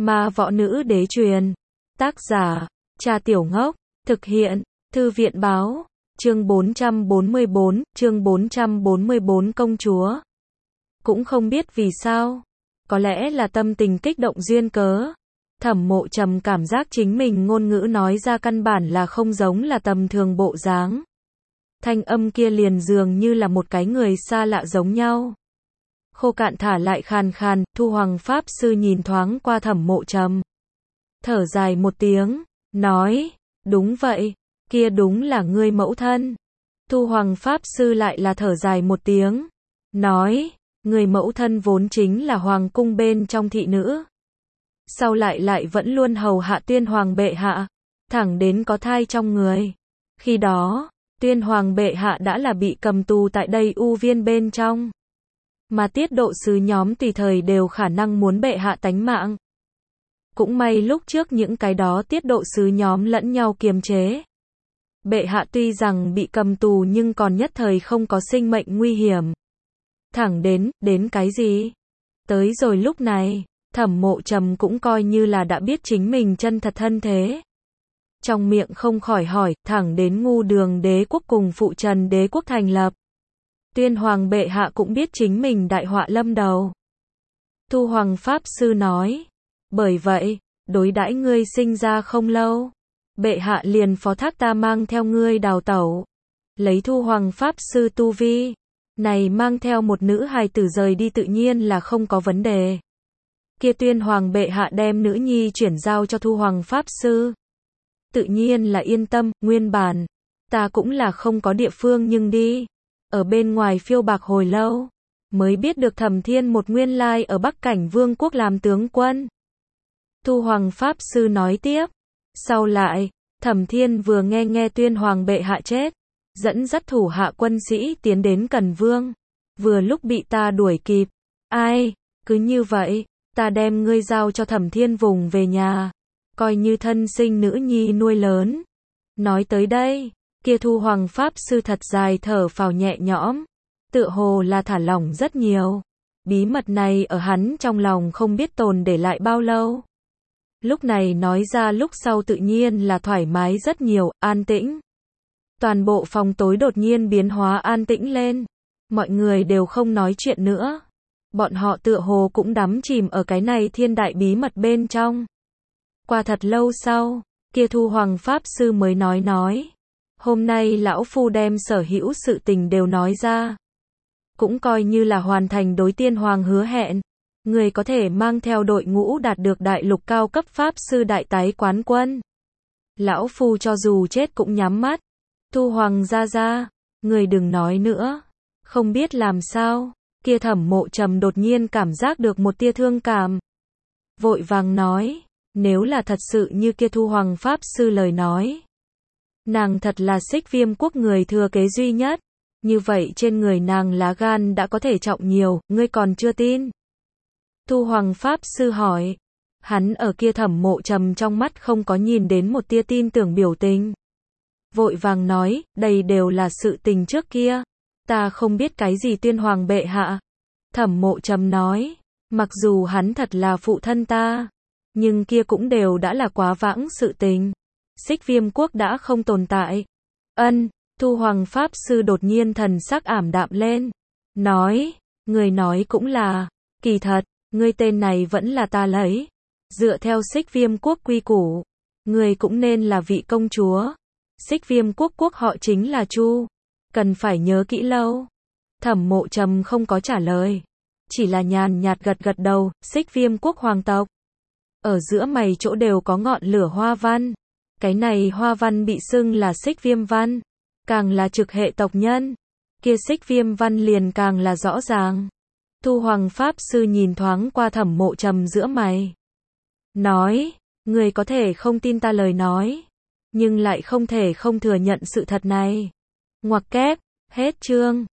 Ma võ nữ đế truyền. Tác giả, Cha Tiểu Ngốc. Thực hiện, Thư viện báo. Chương 444 công chúa. Cũng không biết vì sao. Có lẽ là tâm tình kích động duyên cớ. Thẩm Mộ Trầm cảm giác chính mình ngôn ngữ nói ra căn bản là không giống là tầm thường bộ dáng. Thanh âm kia liền dường như là một cái người xa lạ giống nhau. Khô cạn thả lại khàn khàn, Thu Hoàng Pháp Sư nhìn thoáng qua Thẩm Mộ Trầm. Thở dài một tiếng, nói, đúng vậy, kia đúng là ngươi mẫu thân. Thu Hoàng Pháp Sư lại là thở dài một tiếng, nói, người mẫu thân vốn chính là hoàng cung bên trong thị nữ. Sau lại vẫn luôn hầu hạ Tuyên Hoàng bệ hạ, thẳng đến có thai trong người. Khi đó, Tuyên Hoàng bệ hạ đã là bị cầm tù tại đây U Viên bên trong. Mà tiết độ sứ nhóm tùy thời đều khả năng muốn bệ hạ tánh mạng. Cũng may lúc trước những cái đó tiết độ sứ nhóm lẫn nhau kiềm chế. Bệ hạ tuy rằng bị cầm tù nhưng còn nhất thời không có sinh mệnh nguy hiểm. Thẳng đến cái gì? Tới rồi lúc này, Thẩm Mộ Trầm cũng coi như là đã biết chính mình chân thật thân thế. Trong miệng không khỏi hỏi, thẳng đến Ngu Đường đế quốc cùng Phụ Trần đế quốc thành lập. Tuyên Hoàng bệ hạ cũng biết chính mình đại họa lâm đầu. Thu Hoàng Pháp Sư nói, bởi vậy, đối đãi ngươi sinh ra không lâu, bệ hạ liền phó thác ta mang theo ngươi đào tẩu. Lấy Thu Hoàng Pháp Sư tu vi, này mang theo một nữ hài tử rời đi tự nhiên là không có vấn đề. Kia Tuyên Hoàng bệ hạ đem nữ nhi chuyển giao cho Thu Hoàng Pháp Sư. Tự nhiên là yên tâm, nguyên bản, ta cũng là không có địa phương nhưng đi. Ở bên ngoài phiêu bạc hồi lâu, mới biết được Thẩm Thiên một nguyên lai ở Bắc Cảnh Vương quốc làm tướng quân. Thu Hoàng Pháp Sư nói tiếp, sau lại, Thẩm Thiên vừa nghe Tuyên Hoàng bệ hạ chết, dẫn dắt thủ hạ quân sĩ tiến đến Cần Vương, vừa lúc bị ta đuổi kịp. Ai, cứ như vậy, ta đem ngươi giao cho Thẩm Thiên vùng về nhà, coi như thân sinh nữ nhi nuôi lớn. Nói tới đây, kia Thu Hoàng Pháp Sư thật dài thở phào nhẹ nhõm, tựa hồ là thả lỏng rất nhiều. Bí mật này ở hắn trong lòng không biết tồn để lại bao lâu. Lúc này nói ra lúc sau tự nhiên là thoải mái rất nhiều, an tĩnh. Toàn bộ phòng tối đột nhiên biến hóa an tĩnh lên. Mọi người đều không nói chuyện nữa. Bọn họ tựa hồ cũng đắm chìm ở cái này thiên đại bí mật bên trong. Qua thật lâu sau, kia Thu Hoàng Pháp Sư mới nói. Hôm nay lão phu đem sở hữu sự tình đều nói ra. Cũng coi như là hoàn thành đối Tiên Hoàng hứa hẹn. Người có thể mang theo đội ngũ đạt được đại lục cao cấp Pháp Sư đại tái quán quân. Lão phu cho dù chết cũng nhắm mắt. Thu Hoàng ra, người đừng nói nữa. Không biết làm sao, kia Thẩm Mộ Trầm đột nhiên cảm giác được một tia thương cảm. Vội vàng nói, nếu là thật sự như kia Thu Hoàng Pháp Sư lời nói. Nàng thật là Xích Viêm quốc người thừa kế duy nhất. Như vậy trên người nàng lá gan đã có thể trọng nhiều, ngươi còn chưa tin. Thu Hoàng Pháp Sư hỏi. Hắn ở kia Thẩm Mộ Trầm trong mắt không có nhìn đến một tia tin tưởng biểu tình. Vội vàng nói, đây đều là sự tình trước kia. Ta không biết cái gì Tuyên Hoàng bệ hạ. Thẩm Mộ Trầm nói, mặc dù hắn thật là phụ thân ta, nhưng kia cũng đều đã là quá vãng sự tình. Xích Viêm quốc đã không tồn tại. Thu Hoàng Pháp Sư đột nhiên thần sắc ảm đạm lên. Nói, người nói cũng là, kỳ thật, ngươi tên này vẫn là ta lấy. Dựa theo Xích Viêm quốc quy củ, người cũng nên là vị công chúa. Xích Viêm quốc quốc họ chính là Chu. Cần phải nhớ kỹ lâu. Thẩm Mộ Trầm không có trả lời. Chỉ là nhàn nhạt gật đầu, Xích Viêm quốc hoàng tộc. Ở giữa mày chỗ đều có ngọn lửa hoa văn. Cái này hoa văn bị xưng là Xích Viêm văn. Càng là trực hệ tộc nhân. Kia Xích Viêm văn liền càng là rõ ràng. Thu Hoàng Pháp Sư nhìn thoáng qua Thẩm Mộ Trầm giữa mày. Nói, người có thể không tin ta lời nói. Nhưng lại không thể không thừa nhận sự thật này. Ngoặc kép, hết chương.